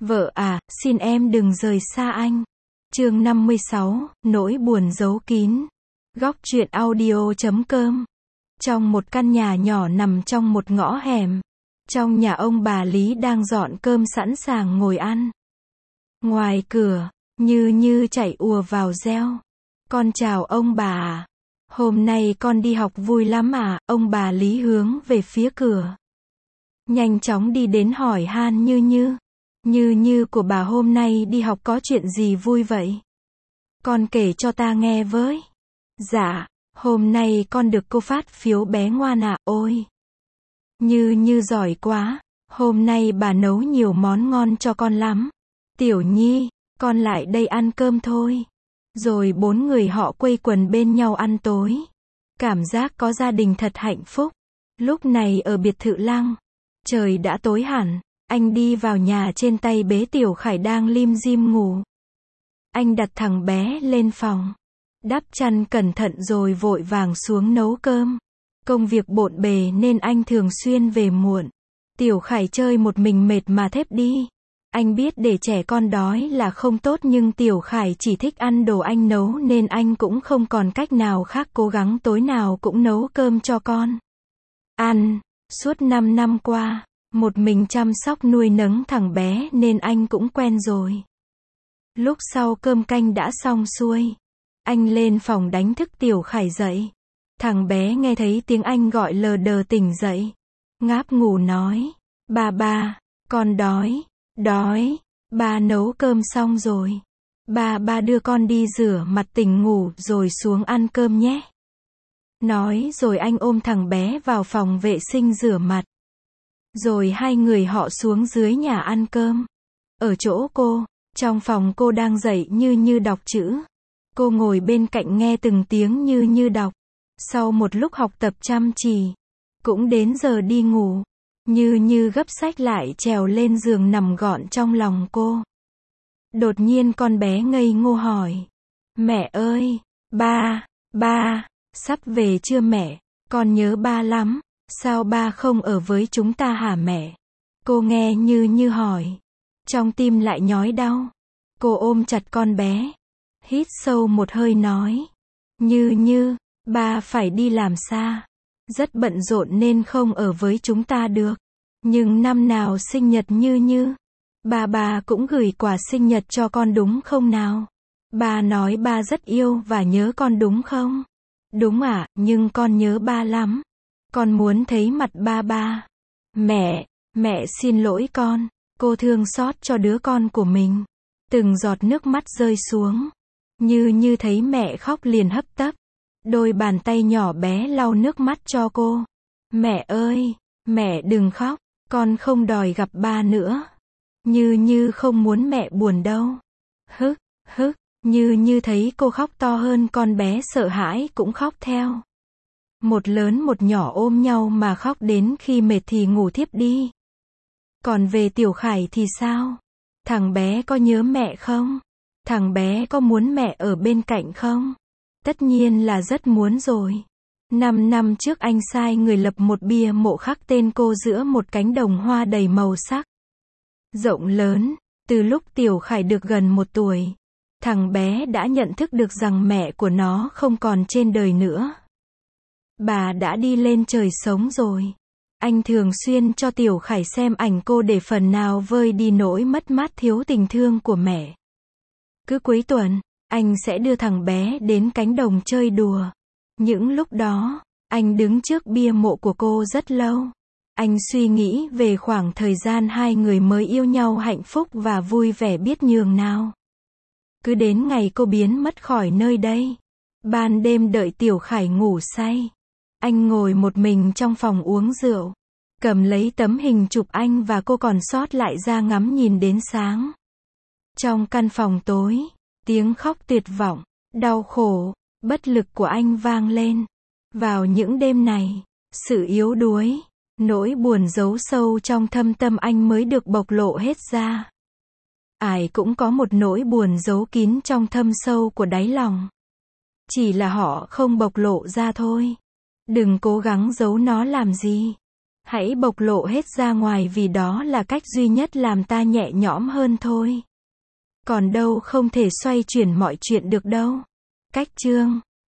Vợ à, xin em đừng rời xa anh. Chương 56, nỗi buồn giấu kín. Góc truyện audio.com. Trong một căn nhà nhỏ nằm trong một ngõ hẻm. Trong nhà ông bà Lý đang dọn cơm sẵn sàng ngồi ăn. Ngoài cửa, Như chạy ùa vào reo. Con chào ông bà à. Hôm nay con đi học vui lắm à, ông bà Lý hướng về phía cửa. Nhanh chóng đi đến hỏi han Như của bà hôm nay đi học có chuyện gì vui vậy? Con kể cho ta nghe với. Dạ, hôm nay con được cô phát phiếu bé ngoan à, ôi. Như giỏi quá, hôm nay bà nấu nhiều món ngon cho con lắm. Tiểu Nhi, con lại đây ăn cơm thôi. Rồi 4 người họ quây quần bên nhau ăn tối. Cảm giác có gia đình thật hạnh phúc. Lúc này ở biệt thự Lăng, trời đã tối hẳn. Anh đi vào nhà trên tay bế Tiểu Khải đang lim dim ngủ. Anh đặt thằng bé lên phòng, đắp chăn cẩn thận rồi vội vàng xuống nấu cơm. Công việc bộn bề nên anh thường xuyên về muộn. Tiểu Khải chơi một mình mệt mà thếp đi. Anh biết để trẻ con đói là không tốt nhưng Tiểu Khải chỉ thích ăn đồ anh nấu nên anh cũng không còn cách nào khác, cố gắng tối nào cũng nấu cơm cho con ăn. Suốt 5 năm qua, một mình chăm sóc nuôi nấng thằng bé nên anh cũng quen rồi. Lúc sau cơm canh đã xong xuôi, anh lên phòng đánh thức Tiểu Khải dậy. Thằng bé nghe thấy tiếng anh gọi lờ đờ tỉnh dậy. Ngáp ngủ nói, ba, con đói, ba nấu cơm xong rồi. Ba đưa con đi rửa mặt tỉnh ngủ rồi xuống ăn cơm nhé. Nói rồi anh ôm thằng bé vào phòng vệ sinh rửa mặt. Rồi hai người họ xuống dưới nhà ăn cơm. Ở chỗ cô, trong phòng cô đang dạy Như đọc chữ. Cô ngồi bên cạnh nghe từng tiếng Như đọc. Sau một lúc học tập chăm chỉ, cũng đến giờ đi ngủ. Như gấp sách lại trèo lên giường nằm gọn trong lòng cô. Đột nhiên con bé ngây ngô hỏi. Mẹ ơi, ba, sắp về chưa mẹ? Con nhớ ba lắm. Sao ba không ở với chúng ta hả mẹ? Cô nghe Như hỏi. Trong tim lại nhói đau. Cô ôm chặt con bé. Hít sâu một hơi nói. Như, ba phải đi làm xa. Rất bận rộn nên không ở với chúng ta được. Nhưng năm nào sinh nhật Như, bà cũng gửi quà sinh nhật cho con đúng không nào? Ba nói ba rất yêu và nhớ con đúng không? Đúng ạ, nhưng con nhớ ba lắm. Con muốn thấy mặt ba. Mẹ xin lỗi con. Cô thương xót cho đứa con của mình. Từng giọt nước mắt rơi xuống. Như thấy mẹ khóc liền hấp tấp. Đôi bàn tay nhỏ bé lau nước mắt cho cô. Mẹ ơi, mẹ đừng khóc. Con không đòi gặp ba nữa. Như không muốn mẹ buồn đâu. Hức. Như thấy cô khóc to hơn, con bé sợ hãi cũng khóc theo. Một lớn một nhỏ ôm nhau mà khóc đến khi mệt thì ngủ thiếp đi. Còn về Tiểu Khải thì sao? Thằng bé có nhớ mẹ không? Thằng bé có muốn mẹ ở bên cạnh không? Tất nhiên là rất muốn rồi. 5 năm trước anh sai người lập một bia mộ khắc tên cô giữa một cánh đồng hoa đầy màu sắc. Rộng lớn, từ lúc Tiểu Khải được gần 1 tuổi, thằng bé đã nhận thức được rằng mẹ của nó không còn trên đời nữa. Bà đã đi lên trời sống rồi. Anh thường xuyên cho Tiểu Khải xem ảnh cô để phần nào vơi đi nỗi mất mát thiếu tình thương của mẹ. Cứ cuối tuần, anh sẽ đưa thằng bé đến cánh đồng chơi đùa. Những lúc đó, anh đứng trước bia mộ của cô rất lâu. Anh suy nghĩ về khoảng thời gian hai người mới yêu nhau hạnh phúc và vui vẻ biết nhường nào. Cứ đến ngày cô biến mất khỏi nơi đây. Ban đêm đợi Tiểu Khải ngủ say. Anh ngồi một mình trong phòng uống rượu. Cầm lấy tấm hình chụp anh và cô còn sót lại ra ngắm nhìn đến sáng. Trong căn phòng tối, tiếng khóc tuyệt vọng, đau khổ, bất lực của anh vang lên. Vào những đêm này, sự yếu đuối, nỗi buồn giấu sâu trong thâm tâm anh mới được bộc lộ hết ra. Ai cũng có một nỗi buồn giấu kín trong thâm sâu của đáy lòng. Chỉ là họ không bộc lộ ra thôi. Đừng cố gắng giấu nó làm gì. Hãy bộc lộ hết ra ngoài vì đó là cách duy nhất làm ta nhẹ nhõm hơn thôi. Còn đâu không thể xoay chuyển mọi chuyện được đâu. Cách chương